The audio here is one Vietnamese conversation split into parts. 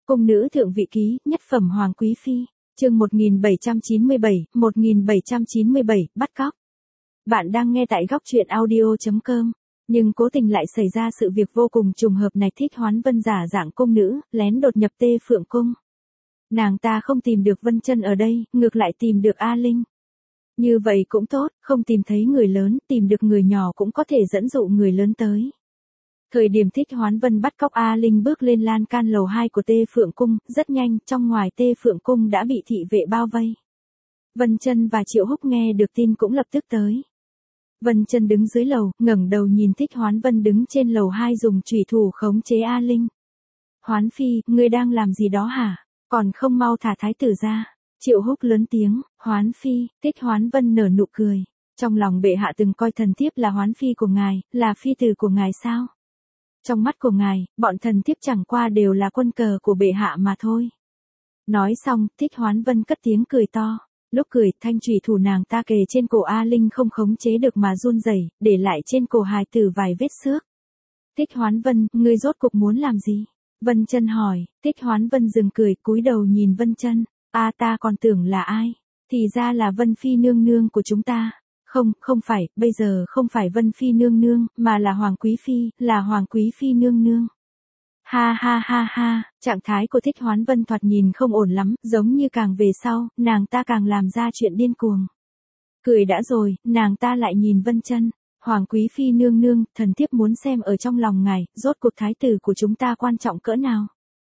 Cung nữ thượng vị ký, nhất phẩm hoàng quý phi, chương 1797, bắt cóc. Bạn đang nghe tại góc truyện audio.com, nhưng cố tình lại xảy ra sự việc vô cùng trùng hợp này. Thích Hoán Vân giả dạng cung nữ, lén đột nhập Tê Phượng cung. Nàng ta không tìm được Vân Chân ở đây, ngược lại tìm được A Linh. Như vậy cũng tốt, không tìm thấy người lớn, tìm được người nhỏ cũng có thể dẫn dụ người lớn tới. Thời điểm Thích Hoán Vân bắt cóc A Linh bước lên lan can lầu 2 của Tê Phượng cung, rất nhanh, trong ngoài Tê Phượng cung đã bị thị vệ bao vây. Vân Chân và Triệu Húc nghe được tin cũng lập tức tới. Vân Chân đứng dưới lầu, ngẩng đầu nhìn Thích Hoán Vân đứng trên lầu 2 dùng chủy thủ khống chế A Linh. "Hoán phi, ngươi đang làm gì đó hả? Còn không mau thả thái tử ra." Triệu Húc lớn tiếng. "Hoán phi." Thích Hoán Vân nở nụ cười. "Trong lòng bệ hạ từng coi thần thiếp là hoán phi của ngài, là phi tử của ngài sao? Trong mắt của ngài, bọn thần thiếp chẳng qua đều là quân cờ của bệ hạ mà thôi." Nói xong, Thích Hoán Vân cất tiếng cười to. Lúc cười, thanh chủy thủ nàng ta kề trên cổ A Linh không khống chế được mà run rẩy, để lại trên cổ hài tử vài vết xước. "Thích Hoán Vân, ngươi rốt cuộc muốn làm gì?" Vân Chân hỏi. Thích Hoán Vân dừng cười, cúi đầu nhìn Vân Chân. Ta còn tưởng là ai? Thì ra là Vân Phi nương nương của chúng ta." Không phải, bây giờ không phải Vân Phi nương nương, mà là Hoàng Quý Phi, là Hoàng Quý Phi nương nương. Ha ha ha ha, trạng thái của Thích Hoán Vân thoạt nhìn không ổn lắm, giống như càng về sau, nàng ta càng làm ra chuyện điên cuồng. Cười đã rồi, nàng ta lại nhìn Vân Chân. "Hoàng Quý Phi nương nương, thần thiếp muốn xem ở trong lòng ngài, rốt cuộc thái tử của chúng ta quan trọng cỡ nào?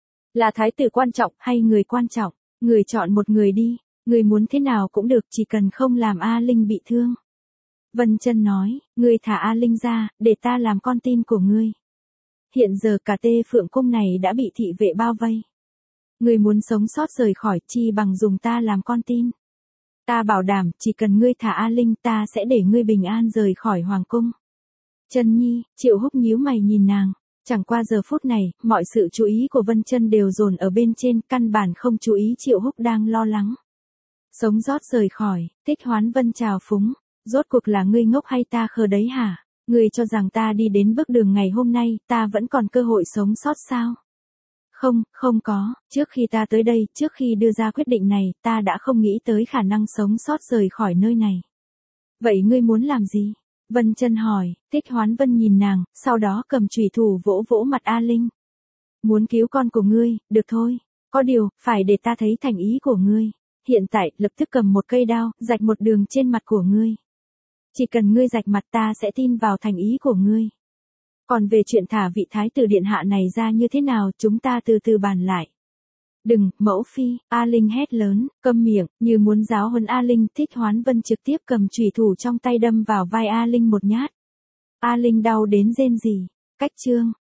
Là thái tử quan trọng, hay người quan trọng? Người chọn một người đi, người muốn thế nào cũng được, chỉ cần không làm A Linh bị thương." Vân Chân nói. "Ngươi thả A Linh ra, để ta làm con tin của ngươi. Hiện giờ cả Tê Phượng cung này đã bị thị vệ bao vây. Ngươi muốn sống sót rời khỏi, chi bằng dùng ta làm con tin. Ta bảo đảm, chỉ cần ngươi thả A Linh, ta sẽ để ngươi bình an rời khỏi hoàng cung." "Chân nhi." Triệu Húc nhíu mày nhìn nàng. Chẳng qua giờ phút này, mọi sự chú ý của Vân Chân đều dồn ở bên trên, căn bản không chú ý Triệu Húc đang lo lắng. "Sống sót rời khỏi." Thích Hoán Vân trào phúng. "Rốt cuộc là ngươi ngốc hay ta khờ đấy hả? Ngươi cho rằng ta đi đến bước đường ngày hôm nay, ta vẫn còn cơ hội sống sót sao?" Không có, trước khi ta tới đây, trước khi đưa ra quyết định này, ta đã không nghĩ tới khả năng sống sót rời khỏi nơi này." "Vậy ngươi muốn làm gì?" Vân Chân hỏi. Thích Hoán Vân nhìn nàng, sau đó cầm chủy thủ vỗ vỗ mặt A Linh. "Muốn cứu con của ngươi, được thôi. Có điều, phải để ta thấy thành ý của ngươi. Hiện tại, lập tức cầm một cây đao, rạch một đường trên mặt của ngươi. Chỉ cần ngươi rạch mặt, ta sẽ tin vào thành ý của ngươi. Còn về chuyện thả vị thái tử điện hạ này ra như thế nào, chúng ta từ từ bàn lại." "Đừng, mẫu phi." A Linh hét lớn. "Câm miệng." Như muốn giáo huấn A Linh, Thích Hoán Vân trực tiếp cầm chủy thủ trong tay đâm vào vai A Linh một nhát. A Linh đau đến rên rỉ. Cách chương